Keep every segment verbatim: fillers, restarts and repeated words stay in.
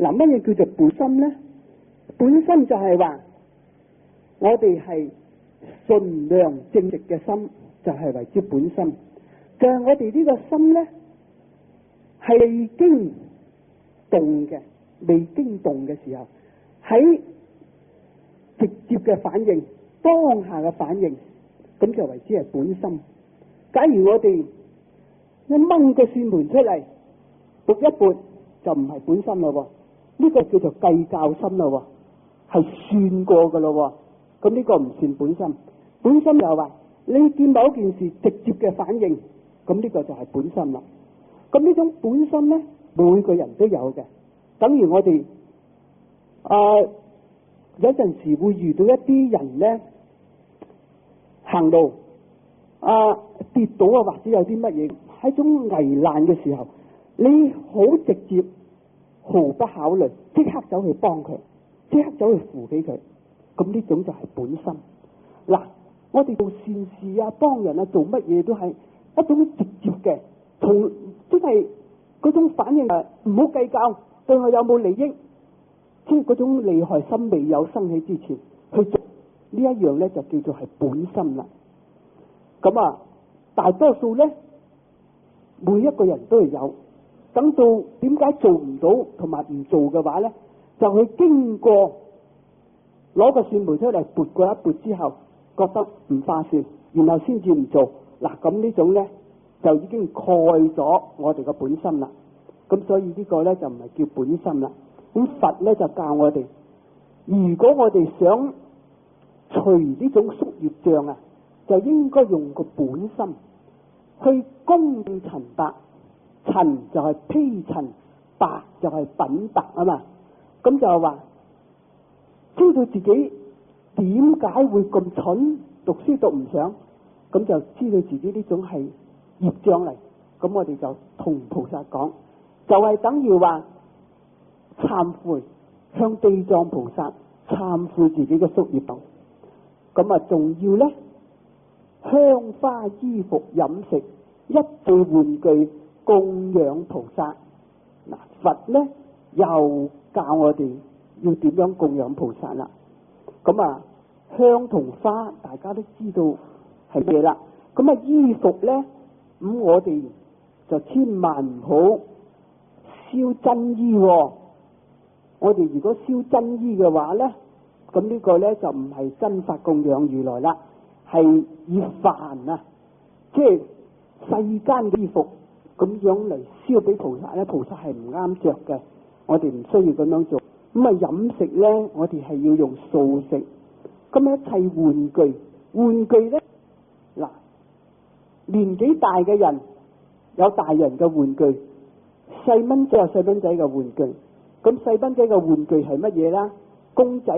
嗱，乜嘢叫做本心咧？本心就係話我哋係純良正直嘅心，就係為之本心。就係我哋呢個心咧係未經動嘅，未經動嘅時候，喺直接嘅反應，當下嘅反應，咁就為之係本心。假如我哋一掹個算盤出嚟，撥一撥就唔係本心咯，呢個叫做計較心咯，係算過噶咯。咁呢個唔算本心。本心就係話你見某件事直接嘅反應，咁呢個就係本心啦。咁呢種本心咧，每個人都有嘅。等於我哋啊、呃、有陣時會遇到一啲人咧行路啊、呃、跌倒啊，或者有啲乜嘢喺一種危難嘅時候，你好直接毫不考慮，即刻走去幫佢，即刻走去扶起佢。咁呢種就係本心。嗱，我哋做善事啊，幫人啊，做乜嘢都係一種直接嘅，同即係嗰種反應啊，唔好計較對我有冇利益，即係嗰種利害心未有生起之前去做呢一樣咧，就叫做係本心啦。咁啊，大多數咧，每一個人都係有。等到點解做唔到同埋唔做嘅話咧，就去經過攞個算盤出嚟撥過一撥之後，覺得唔划算，然後先至唔做。嗱，咁呢種咧就已經蓋咗我哋個本心啦。咁所以呢個咧就唔係叫本心啦。咁佛咧就教我哋，如果我哋想除呢種宿業障啊，就應該用個本心去恭敬塵白。塵就係披塵，白就係品白啊嘛。咁就係話知道自己點解會咁蠢，讀書讀唔上，咁就知道自己呢種係業障嚟。咁我哋就同菩薩講，就係、是、等於話懺悔，向地藏菩薩懺悔自己嘅宿業道。咁啊，仲要咧香花衣服飲食一切玩具供養菩薩。嗱，佛咧又教我哋要點樣供養菩薩啦。咁啊，香同花大家都知道係咩啦。咁啊，衣服咧，咁我哋就千萬唔好燒真衣、哦。我哋如果燒真衣嘅話咧，咁呢個咧就唔係真法供養如來啦，係以凡啊，即係世間嘅衣服。咁樣嚟燒俾菩薩咧，菩薩係唔啱着嘅，我哋唔需要咁樣做。咁啊，飲食咧，我哋係要用素食。咁一切玩具，玩具咧，嗱，年紀大嘅人有大人嘅玩具，細蚊仔有細蚊仔嘅玩具。咁細蚊仔嘅玩具係乜嘢啦？公仔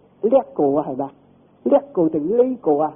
Lego 啊，係咪 Lego 定 Lego 啊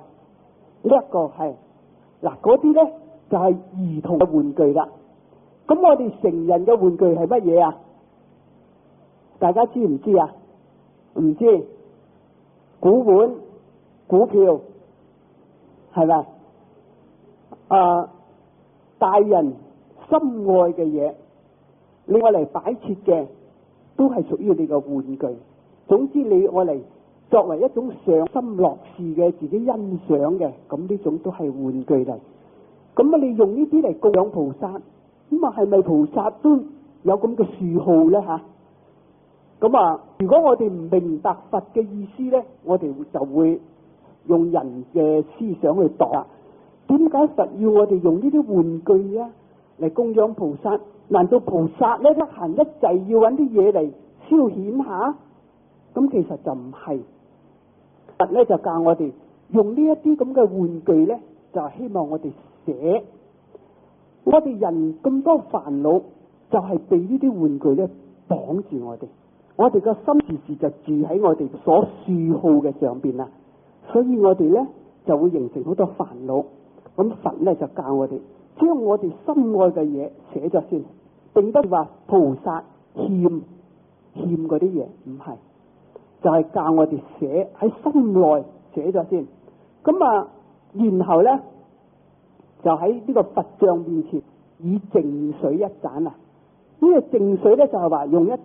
Lego 係嗱，嗰啲咧就係、是、兒童嘅玩具啦。咁我哋成人嘅玩具係乜嘢啊？大家知唔知啊？唔知。古玩、股票係咪？啊，大人心愛嘅嘢，你愛嚟擺設嘅，都係屬於你嘅玩具。總之你愛嚟作為一種賞心樂事嘅，自己欣賞嘅，咁呢種都係玩具嚟。咁啊，你用呢啲嚟供養菩薩，咁啊係咪菩薩都有咁嘅嗜好咧吓？咁啊，如果我哋唔明白佛嘅意思咧，我哋就會用人嘅思想去度啦。點解佛要我哋用呢啲玩具啊嚟供養菩薩？難道菩薩咧一閒一滯要揾啲嘢嚟消遣下？咁其實就唔係。佛咧就教我哋用呢一啲咁嘅玩具咧，就係希望我哋捨。我哋人咁多煩惱，就係被呢啲玩具咧綁住我哋。我哋個心時時就住喺我哋所嗜好嘅上邊啦，所以我哋咧就會形成好多煩惱。咁佛咧就教我哋將我哋心愛嘅嘢捨咗先，並不是話菩薩欠欠嗰啲嘢，唔係，就係、是、教我哋捨喺心內捨咗先。咁啊，然後咧就喺呢個佛像面前以淨水一盞啊。呢、這個淨水咧就係話用一隻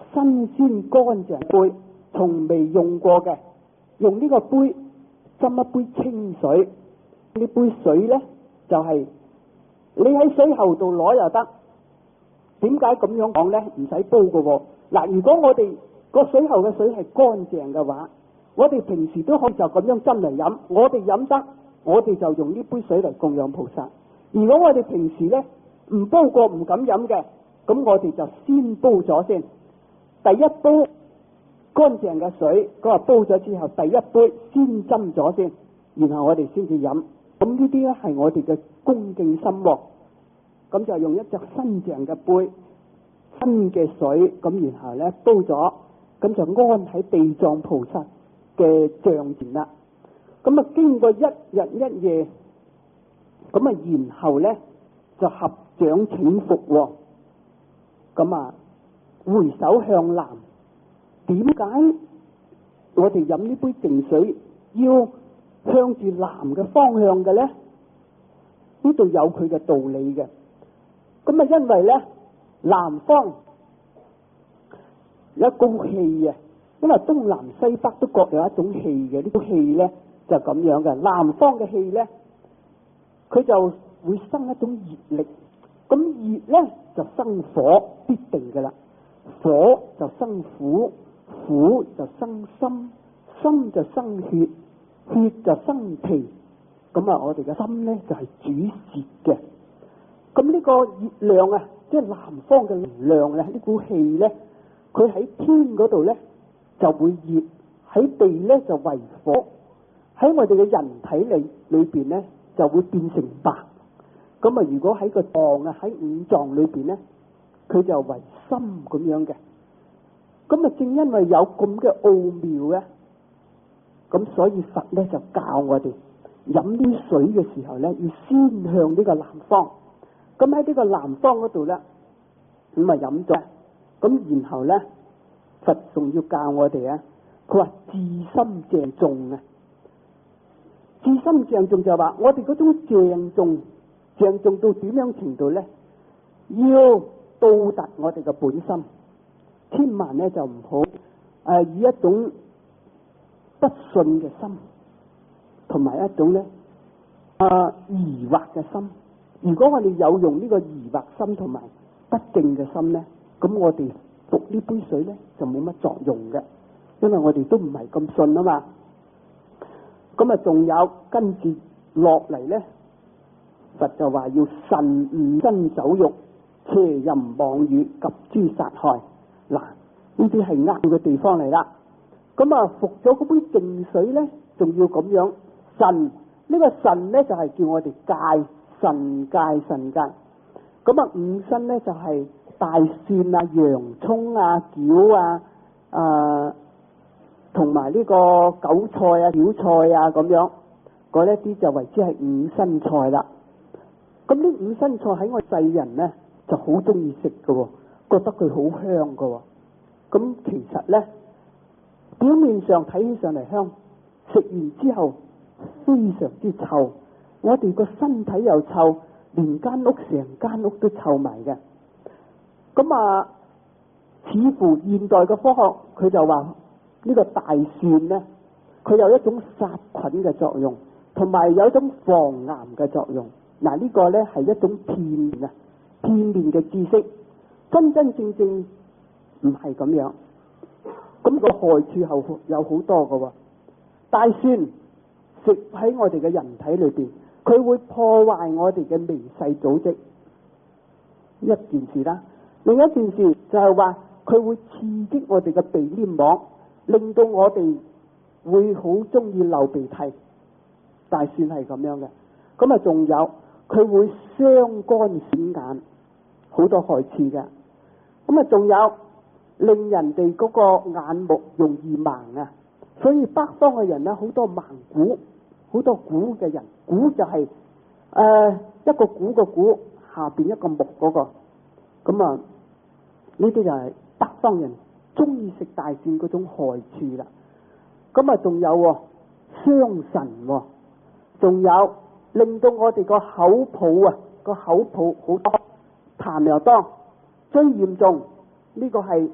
新鮮乾淨杯，從未用過嘅，用呢個杯斟一杯清水。呢杯水呢，就係、是、你喺水喉度攞又得。點解咁樣講呢？唔使煲嘅喎。嗱，如果我哋個水喉嘅水係乾淨嘅話，我哋平時都可以就咁樣斟嚟飲。我哋飲得，我哋就用呢杯水嚟供養菩薩。如果我哋平時呢唔煲過唔敢飲嘅，咁我哋就先煲咗先。第一煲乾淨嘅水，嗰個煲咗之後，第一杯先斟咗先，然後我哋先至飲。咁呢啲咧係我哋嘅恭敬心喎。咁就用一隻新淨嘅杯、新嘅水，咁然後咧煲咗，咁就安喺地藏菩薩嘅像前啦。咁啊經過一日一夜，咁啊然後咧就合掌請服喎。咁啊回首向南，點解我哋飲呢杯淨水要向住南嘅方向嘅咧？呢度有佢嘅道理嘅。咁啊，因為咧南方有一股氣啊，因為東南西北都各有一種氣嘅，呢股氣咧就咁樣嘅。南方嘅氣咧，佢就會生一種熱力，咁熱咧就生火，必定嘅啦。火就生苦，苦就生心，心就生血，血就生脾。咁啊，我哋嘅心咧就係主舌嘅。咁呢個熱量啊，即係南方嘅能量咧，呢股氣咧，佢喺天嗰度咧就會熱，喺地咧就為火，喺我哋嘅人體裏裏邊咧就會變成白。咁啊，如果喺個臟啊，喺五臟裏邊咧，佢就為心咁樣嘅。咁啊，正因為有咁嘅奧妙嘅，咁所以佛咧就教我哋飲啲水嘅時候咧，要先向呢個南方。咁喺呢個南方嗰度咧，咁啊飲咗，咁然後咧，佛仲要教我哋啊，佢話至心鄭重啊，至心鄭重就係話我哋嗰種鄭重，鄭重到點樣程度咧？要到達我哋嘅本心，千萬咧就唔好誒以一種不信嘅心，同埋一種咧啊疑惑嘅心。如果我哋有用呢個疑惑心同埋不正嘅心咧，咁我哋服呢杯水咧就冇乜作用嘅，因為我哋都唔係咁信啊嘛。咁啊，仲有跟住落嚟咧，佛就話要慎誤身酒肉、邪淫妄語及諸殺害。嗱，呢啲係呃嘅地方嚟啦。咁啊，服咗嗰杯淨水咧，仲要咁樣慎。呢個慎咧就係叫我哋戒。慎戒慎戒，咁啊五辛咧就係、是、大蒜啊、洋葱啊、韭啊、啊同埋呢個韭菜啊、小菜啊咁樣，嗰一啲就為之係五辛菜啦。咁呢五辛菜喺我世人咧就好中意食嘅，覺得佢好香嘅。咁其實咧表面上睇起上嚟香，食完之後非常之臭。我哋個身體又臭，連間屋成間屋都臭埋嘅。咁啊，似乎現代嘅科學佢就話呢個大蒜咧，佢有一種殺菌嘅作用，同埋有一種防癌嘅作用。嗱，呢個咧係一種片面啊，片面嘅知識，真真正正唔係咁樣。咁個害處後有好多嘅。大蒜食喺我哋嘅人體裏邊，佢會破壞我哋嘅微細組織，一件事啦。另一件事就係話佢會刺激我哋嘅鼻黏膜，令到我哋會好中意流鼻涕。大蒜係咁樣嘅。咁啊，仲有佢會傷肝閃眼，好多害處嘅。咁啊，仲有令人哋嗰個眼目容易盲啊。所以北方嘅人咧，好多盲蠱，好多蠱嘅人。蠱就係、是、誒、呃、一個蠱個蠱下邊一個木嗰、那個。咁啊，呢啲就係北方人中意食大蒜嗰種害處啦。咁啊，仲有傷神，仲有令到我哋個口泡啊，個口泡好多痰又多。最嚴重呢、這個係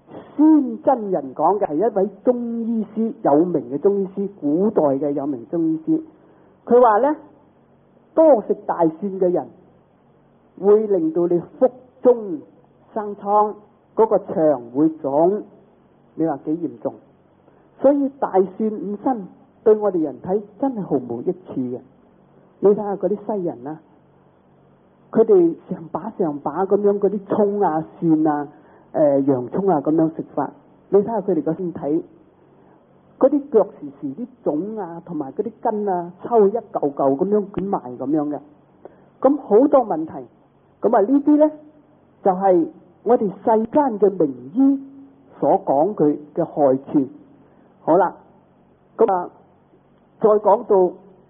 孫真人講嘅，係一位中醫師，有名嘅中醫師，古代嘅有名中醫師。佢話呢，多食大蒜嘅人會令到你腹中生瘡，嗰個腸會腫。你話幾嚴重？所以大蒜五辛對我哋人體真係毫無益處嘅。你睇下嗰啲西人啊，佢哋成把成把咁樣嗰啲葱啊、蒜啊、誒、呃、洋葱啊咁樣食法。你睇下佢哋個身體，嗰啲腳時時啲腫啊，同埋嗰啲筋啊，抽一嚿嚿咁樣捲埋咁樣嘅。咁好多問題。咁啊呢啲咧就係、是、我哋世間嘅名醫所講佢嘅害處。好啦，咁啊再講到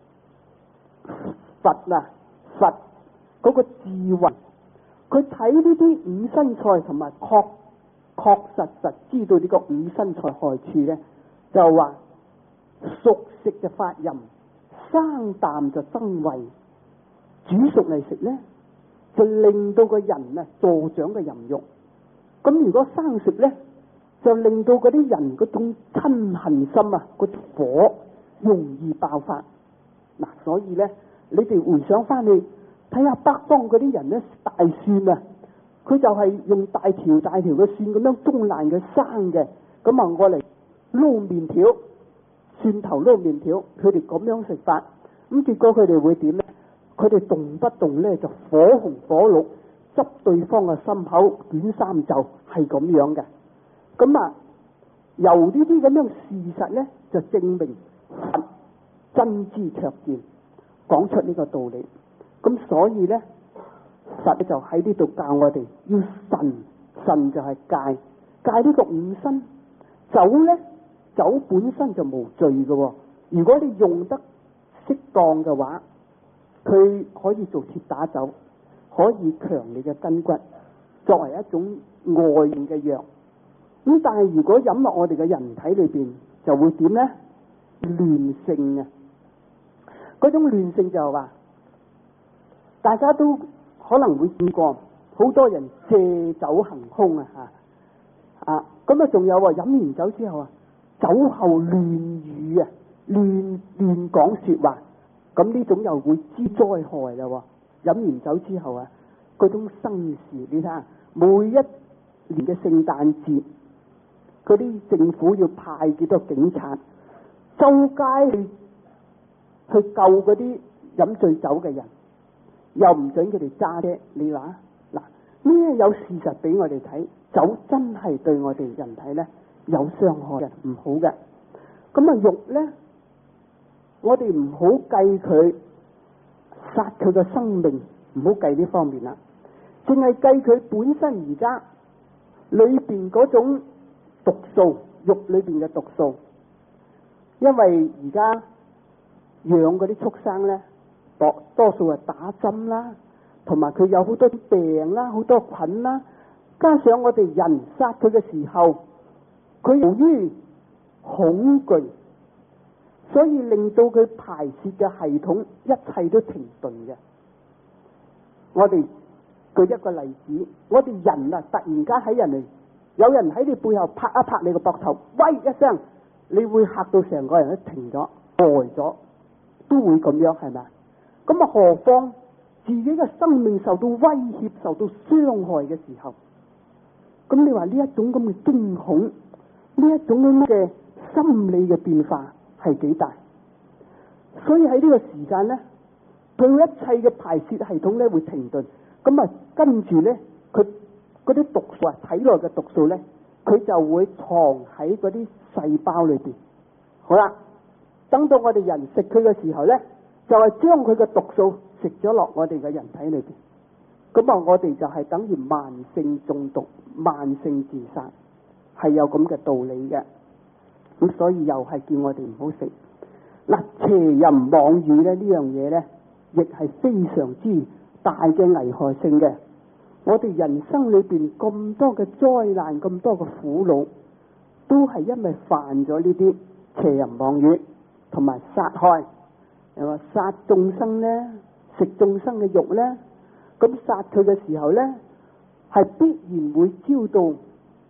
佛啊，佛嗰個智慧，佢睇呢啲五辛菜同埋確確實實知道呢個五辛菜害處咧，就話熟食就發淫，生啖就生胃，煮熟嚟食咧就令到個人啊助長嘅淫欲。咁如果生食咧，就令到嗰啲人嗰種親恨心啊，嗰啲火容易爆發。嗱，所以咧，你哋回想翻去睇下北方嗰啲人咧，大蒜啊，佢就係用大條大條嘅蒜咁樣中爛嘅生嘅，咁啊我嚟撈麵條，蒜頭撈麵條，佢哋咁樣食法，咁結果佢哋會點咧？佢哋動不動咧就火紅火綠，執對方嘅心口捲衫袖，係咁樣嘅。咁啊，由呢啲咁樣事實咧，就證明佛真知灼見，講出呢個道理。咁所以咧，佛就喺呢度教我哋要慎，慎就係戒，戒呢個五辛。酒咧，酒本身就無罪嘅，如果你用得適當嘅話，佢可以做鐵打酒，可以強你嘅筋骨，作為一種外用嘅藥。咁但係如果飲落我哋嘅人體裏邊，就會點咧？亂性啊！嗰種亂性就係話，大家都可能會見過，好多人借酒行凶啊！吓啊！咁啊，仲有啊，飲完酒之後啊，酒後亂語啊，亂亂講說話，咁呢種又會知災害啦！飲完酒之後啊，嗰種生事，你睇下，每一年嘅聖誕節，嗰啲政府要派幾多警察，周街去去救嗰啲飲醉酒嘅人，又唔准佢哋揸車。你話嗱，呢有事實俾我哋睇，酒真係對我哋人體咧有傷害嘅，唔好嘅。咁啊肉咧，我哋唔好計佢殺佢嘅生命，唔好計呢方面啦，淨係計佢本身而家裏邊嗰種毒素，肉裏邊嘅毒素。因為而家養嗰啲畜生咧，多多數係打針啦，同埋佢有好多病啦，好多菌啦，加上我哋人殺佢嘅時候，佢由於恐懼，所以令到佢排泄嘅系統一切都停頓嘅。我哋舉一個例子，我哋人啊，突然間喺人哋有人喺你背後拍一拍你個膊頭，喂一聲，你會嚇到成個人都停咗，呆咗，都會咁樣，係咪？咁啊，何況自己嘅生命受到威脅、受到傷害嘅時候，咁你話呢一種咁嘅驚恐，呢一種咁嘅心理嘅變化係幾大？所以喺呢個時間咧，佢一切嘅排泄系統咧會停頓，咁啊跟住咧，佢嗰啲毒素啊，體內嘅毒素咧，佢就會藏喺嗰啲細胞裏邊。好啦，等到我哋人食佢嘅時候咧，就係將佢嘅毒素食咗落我哋嘅人體裏邊。咁啊，我哋就係等於慢性中毒、慢性自殺，係有咁嘅道理嘅。咁所以又係叫我哋唔好食。嗱，邪淫妄語咧，呢樣嘢咧，亦係非常之大嘅危害性嘅。我哋人生裏邊咁多嘅災難，咁多嘅苦惱，都係因為犯咗呢啲邪淫妄語，同埋殺害。又話殺眾生咧，食眾生嘅肉咧，咁殺佢嘅時候咧，係必然會招到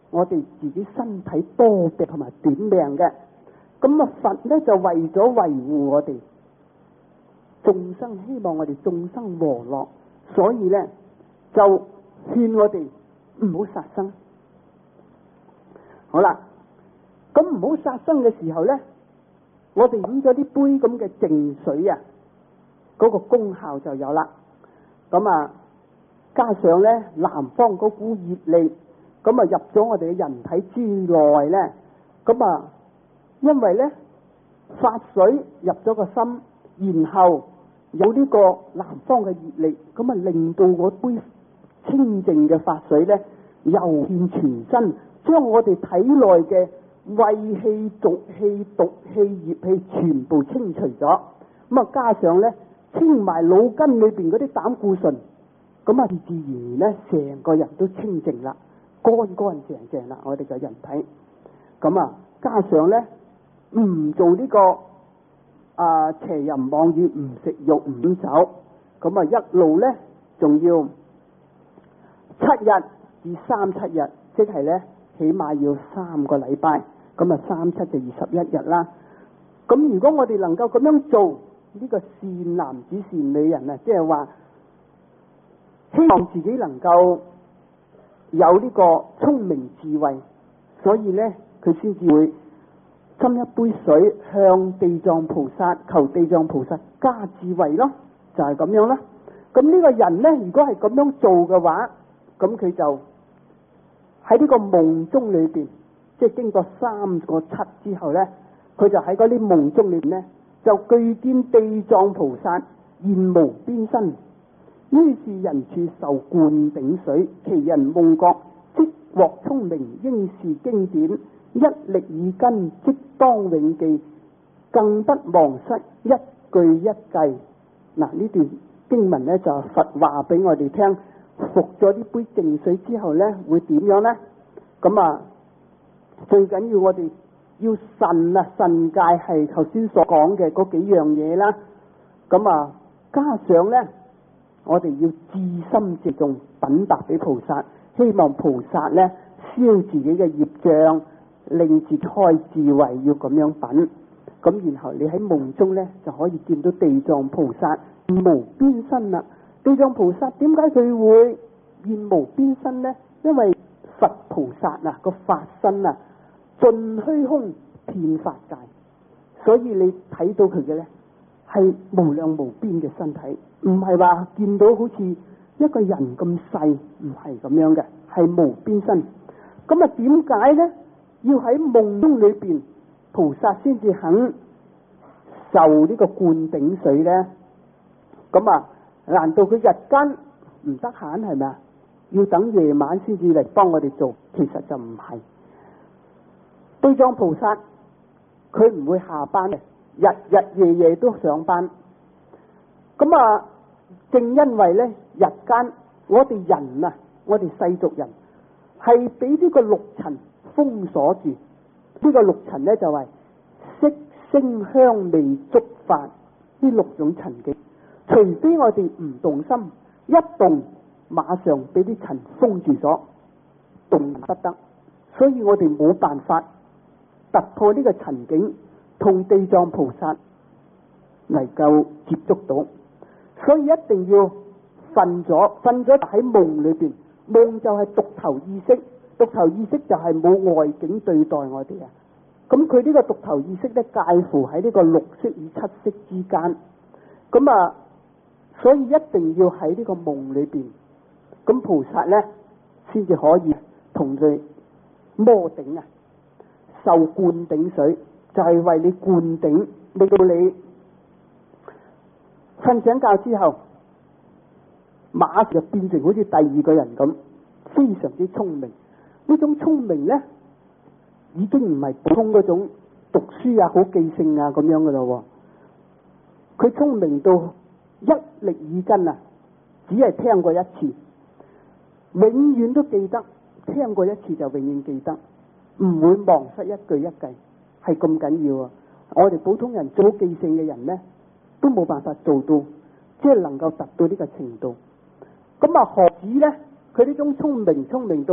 我哋自己身體多病同埋短命嘅。咁啊，佛咧就為咗維護我哋眾生，希望我哋眾生和樂，所以咧就勸我哋唔好殺生。好啦，咁唔好殺生嘅時候咧，我哋飲咗啲杯咁嘅淨水啊，嗰個功效就有啦。咁啊，加上咧南方嗰股熱力，咁啊入咗我哋嘅人體之內咧，咁啊因為咧法水入咗個心，然後有呢個南方嘅熱力，咁啊令到嗰杯清淨嘅法水咧遊遍全身，將我哋體內嘅穢氣、濁氣、毒氣、熱氣全部清除咗。咁啊加上咧清埋腦筋裏邊嗰啲膽固醇，咁啊自自然然咧成個人都清淨啦，乾乾淨淨啦，我哋嘅人體。咁啊加上咧唔做呢、這個啊邪淫妄語，唔食肉唔飲酒，咁啊一路咧仲要七日至三七日，即係咧起碼要三個禮拜，咁啊三七就二十一日啦。咁如果我哋能夠咁樣做，呢、這個善男子善女人啊，即係話希望自己能夠有呢個聰明智慧，所以咧佢先至會斟一杯水向地藏菩薩求地藏菩薩加智慧咯，就係、是、咁樣啦。咁呢個人咧，如果係咁樣做嘅話，咁佢就喺呢個夢中裏邊，即係經過三個七之後咧，佢就喺嗰啲夢中裏邊咧，就具見地藏菩薩現無邊身，於是人處受灌頂水，其人夢覺即獲聰明，應是經典，一力耳根即當永記，更不忘失一句一偈。嗱，呢段經文咧就係佛話俾我哋聽，服咗呢杯淨水之後咧會點樣咧？咁啊最緊要我哋要慎啊，慎戒係頭先所講嘅嗰幾樣嘢啦。咁啊加上咧我哋要至心至重稟達俾菩薩，希望菩薩咧消自己嘅業障，令自己開智慧，要咁樣稟。咁然後你喺夢中咧就可以見到地藏菩薩現無邊身啦。地藏菩薩點解佢會現無邊身呢？因為佛菩薩啊個法身啊盡虛空遍法界，所以你睇到佢嘅咧係無量無邊嘅身體，唔係話見到好似一個人咁細，唔係咁樣嘅，係無邊身。咁啊點解咧要喺夢中裏邊菩薩先至肯受呢個灌頂水咧？咁啊難道佢日間唔得閒係咪啊？要等夜晚先至嚟幫我哋做？其實就唔係。地藏菩薩佢唔會下班嘅，日日夜夜都上班。咁啊正因為咧日間我哋人啊，我哋世俗人係俾呢個六塵封鎖住。呢、這個六塵咧就係色聲香味觸法呢六種塵境，除非我哋唔動心，一動馬上俾啲塵封住咗，動不得。所以我哋冇辦法突破呢個塵境，同地藏菩薩能夠接觸到。所以一定要瞓咗，瞓咗喺夢裏邊，夢就係獨頭意識，獨頭意識就係冇外境對待我哋啊。咁佢呢個獨頭意識咧介乎喺呢個六識與七識之間，咁啊所以一定要喺呢個夢裏邊，咁菩薩咧先至可以同佢摩頂啊，受灌頂水，就係、是、為你灌頂，令到你瞓醒覺之後馬上就變成好似第二個人咁，非常之聰明。呢種聰明咧已經唔係普通嗰種讀書啊好記性啊咁樣噶咯，佢聰明到一力耳根啊，只係聽過一次永遠都記得，聽過一次就永遠記得，唔會忘失一句一句，係咁緊要啊！我哋普通人做記性嘅人咧都冇辦法做到，即係能夠達到呢個程度。咁啊何止咧？佢呢種聰明聰明到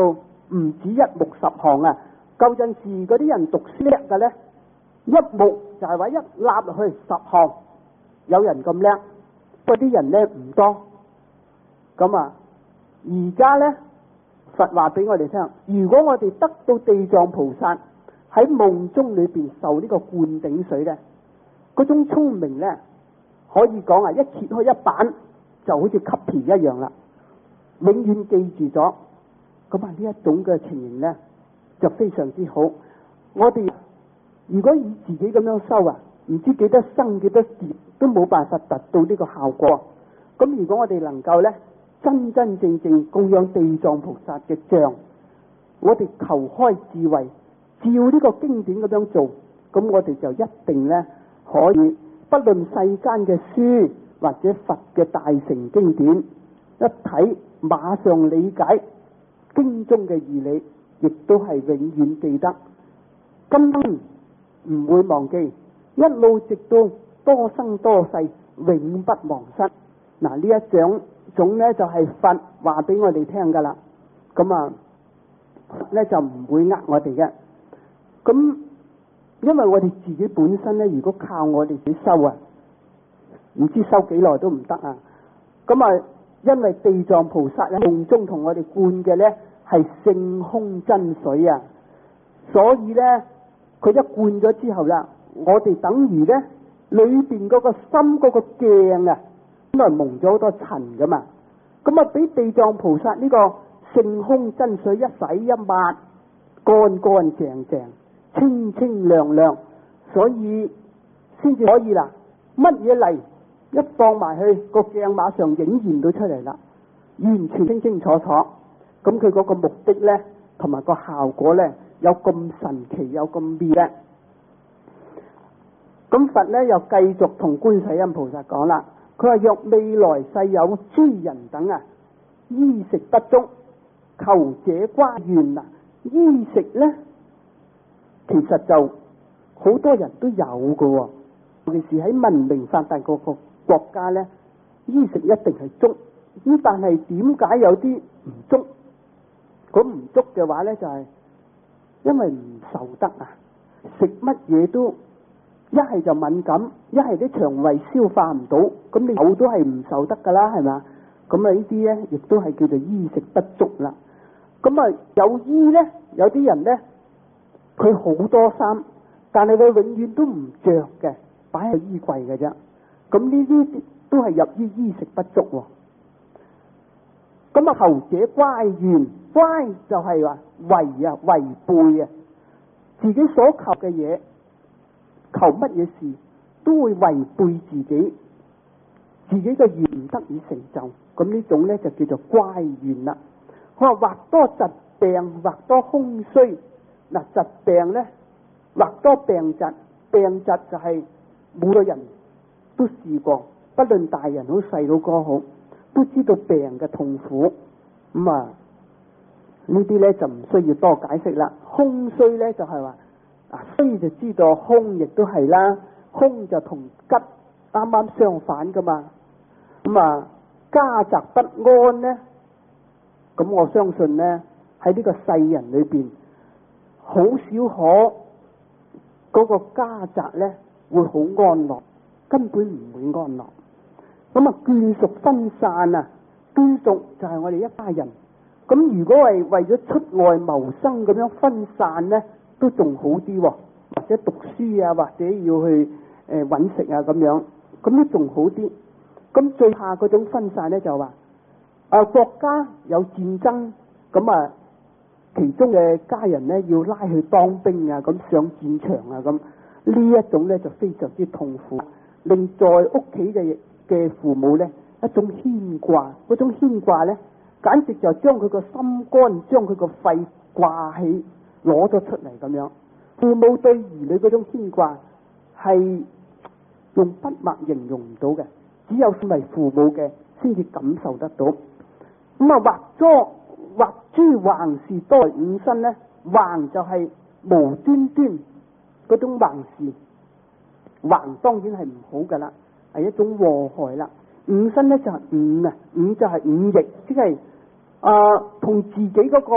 唔止一目十行啊！舊陣時嗰啲人讀書叻嘅咧，一目就係話一立落去十行，有人咁叻，嗰啲人咧唔多。咁啊，而家咧佛話俾我哋聽，如果我哋得到地藏菩薩喺夢中裏邊受呢個灌頂水咧，嗰種聰明咧，可以講啊，一揭開一板就好似吸皮一樣啦，永遠記住咗。咁啊，呢一種嘅情形咧就非常之好。我哋如果以自己咁樣修啊，唔知幾多生幾多劫都冇辦法達到呢個效果。咁如果我哋能夠咧真真正正供養地藏菩薩嘅像，我哋求開智慧，照呢個經典咁樣做，咁我哋就一定咧可以，不論世間嘅書或者佛嘅大乘經典，一睇馬上理解經中嘅義理，亦都係永遠記得，根本唔會忘記，一路直到多生多世永不忘失。嗱，呢一種種咧就係佛話俾我哋聽噶啦。咁啊咧就唔會呃我哋嘅。咁因為我哋自己本身咧，如果靠我哋自己修啊，唔知修幾耐都唔得啊。咁啊，因為地藏菩薩喺夢中同我哋灌嘅咧係性空真水啊，所以咧佢一灌咗之後啦，我哋等於咧裏邊嗰個心嗰個鏡啊，咁啊蒙咗好多塵噶嘛，咁啊俾地藏菩薩呢個性空真水一洗一抹，乾乾淨淨，清清亮亮，所以先至可以啦。乜嘢嚟一放埋去個鏡，馬上影現到出嚟啦，完全清清楚楚。咁佢嗰個目的咧，同埋個效果咧，有咁神奇，有咁妙咧。咁佛咧又繼續同觀世音菩薩講啦，佢話若未來世有諸人等啊，衣食不足，求者關願啊。衣食咧，其實就好多人都有嘅，尤其是喺文明發達嗰個國家咧，衣食一定係足。咁但係點解有啲唔足？咁唔足嘅話咧，就係、是、因為唔受得啊！食乜嘢都一係就敏感，一係啲腸胃消化唔到，咁你有都係唔受得噶啦，係咪？咁啊呢啲咧，亦都係叫做衣食不足啦。咁啊有衣咧，有啲人咧，佢好多衫，但係佢永遠都唔着嘅，擺喺衣櫃嘅啫。咁呢啲都係入於衣食不足喎。咁啊，求者乖願，乖就係話違啊，違背啊，自己所求嘅嘢，求乜嘢事都會違背自己，自己嘅願唔得以成就。咁呢種咧就叫做乖願啦。佢話或多疾病，或多空虛。嗱，疾病咧，或多病疾，病疾就係每個人都試過，不論大人好細佬哥好，都知道病嘅痛苦。咁啊，呢啲咧就唔需要多解釋啦。空虛咧就係話啊，虛就知道，空亦都係啦。空就同吉啱啱相反噶嘛。咁啊，家宅不安咧，咁我相信咧喺呢個世人裏邊，好少可嗰個家宅咧會好安樂，根本唔會安樂。咁啊，眷屬分散啊。眷屬就係我哋一家人，咁如果係為咗出外謀生咁樣分散呢，都仲好啲，或者讀書啊，或者要去誒揾食啊咁樣，咁都仲好啲。咁最怕嗰種分散呢，就話啊國家有戰爭，咁啊其中嘅家人呢要拉去當兵啊，咁上戰場啊，咁呢一種呢就非常之痛苦，令在屋企嘅嘅父母呢，一種牽掛，嗰種牽掛咧，簡直就將佢個心肝、將佢個肺掛起，攞咗出嚟咁樣。父母對兒女嗰種牽掛係用筆墨形容唔到嘅，只有身為父母嘅先至感受得到。咁啊，或多或諸橫事多五身咧，橫就係無端端嗰種橫事，橫當然係唔好噶啦，係一種禍害啦。五身咧就係五啊，五就係五逆，即係啊同自己嗰個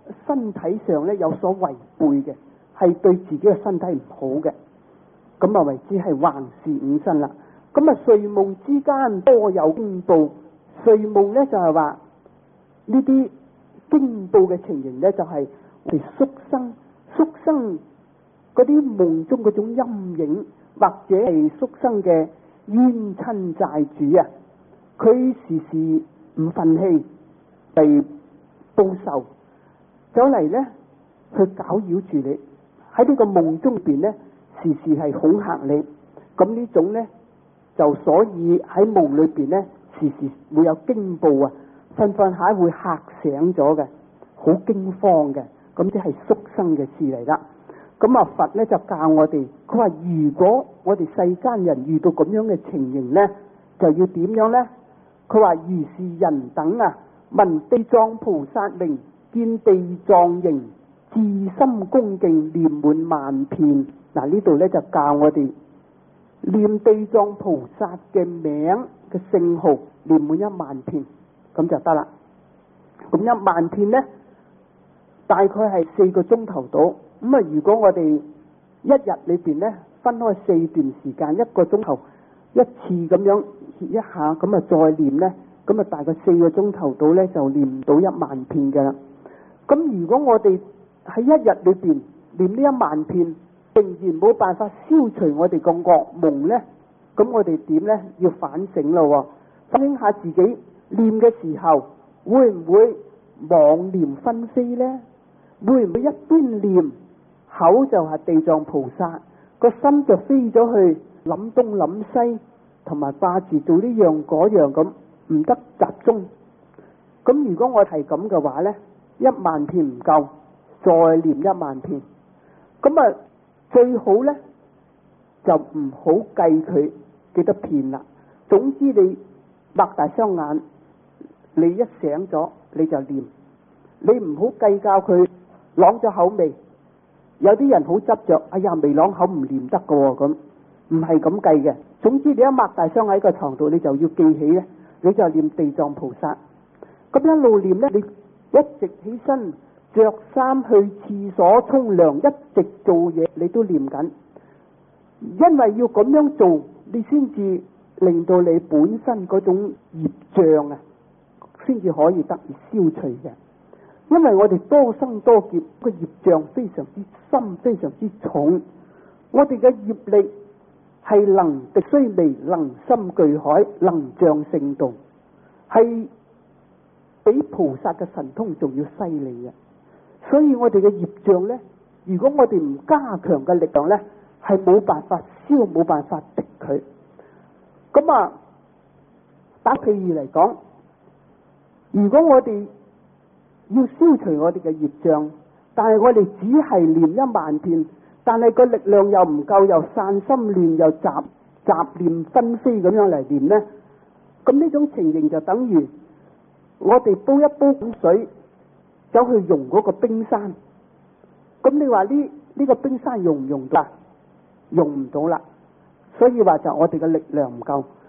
身體上咧有所違背嘅，係對自己嘅身體唔好嘅，咁啊為之係橫視五身啦。咁啊睡夢之間多有驚怖，睡夢咧就係話呢啲驚怖嘅情形咧，就係我哋宿生宿生嗰啲夢中嗰種陰影，或者係宿生嘅冤親債主啊，佢時時唔忿氣被報仇，走嚟咧去攪擾住你，喺呢個夢中邊咧時時係恐嚇你。咁呢種咧就所以喺夢裏邊咧時時會有驚怖啊，瞓瞓下會嚇醒咗嘅，好驚慌嘅，咁即係宿生嘅事嚟啦。咁啊佛咧就教我哋，佢話如果我哋世間人遇到咁樣嘅情形咧，就要點樣咧？佢話如是人等啊，聞地藏菩薩名，見地藏形，至心恭敬，念滿萬遍。嗱呢度咧就教我哋念地藏菩薩嘅名嘅聖號，念滿一萬遍，咁就得啦。咁一萬遍咧，大概係四個鐘頭到。咁啊，如果我哋一日裏邊咧分開四段時間，一個鐘頭一次咁樣歇一下，咁啊再念咧，咁啊大概四個鐘頭到咧就念到一萬遍嘅啦。咁如果我哋喺一日裏邊念呢一萬遍，仍然冇辦法消除我哋個噩夢咧，咁我哋點咧？要反省咯，反省下自己念嘅時候會唔會妄念紛飛咧？會唔會一邊念口就係地藏菩薩，個心就飛咗去諗東諗西，同埋掛住做呢樣嗰樣咁，唔得集中。咁如果我係咁嘅話呢，一萬遍唔夠，再念一萬遍。咁啊，最好呢就唔好計佢幾多遍啦。總之你擘大雙眼，你一醒咗你就念，你唔好計較佢啷咗口未。有啲人好執着，哎呀未啷口唔念得噶喎，咁唔係咁計嘅。總之你一擘大雙喺個床度，你就要記起咧，你就念地藏菩薩。咁一路念咧，你一直起身着衫去廁所沖涼，一直做嘢，你都念緊。因為要咁樣做，你先至令到你本身嗰種業障啊，先至可以得以消除嘅。因為我哋多生多劫個業障非常之深，非常之重，我哋嘅業力係能敵雖微，能深巨海，能障聖道，係比菩薩嘅神通仲要犀利嘅。所以我哋嘅業障呢，如果我哋唔加強嘅力量呢，係冇辦法消，冇辦法敵佢。咁啊，打譬如嚟講，如果我哋要消除我哋嘅業障，但係我哋只係念一萬遍，但係個力量又唔夠，又散心亂，又雜雜念紛飛咁樣嚟念呢，咁呢種情形就等於我哋煲一煲水走去溶嗰個冰山，咁你話呢呢個冰山溶唔溶得？溶唔到啦。所以話就我哋嘅力量唔夠。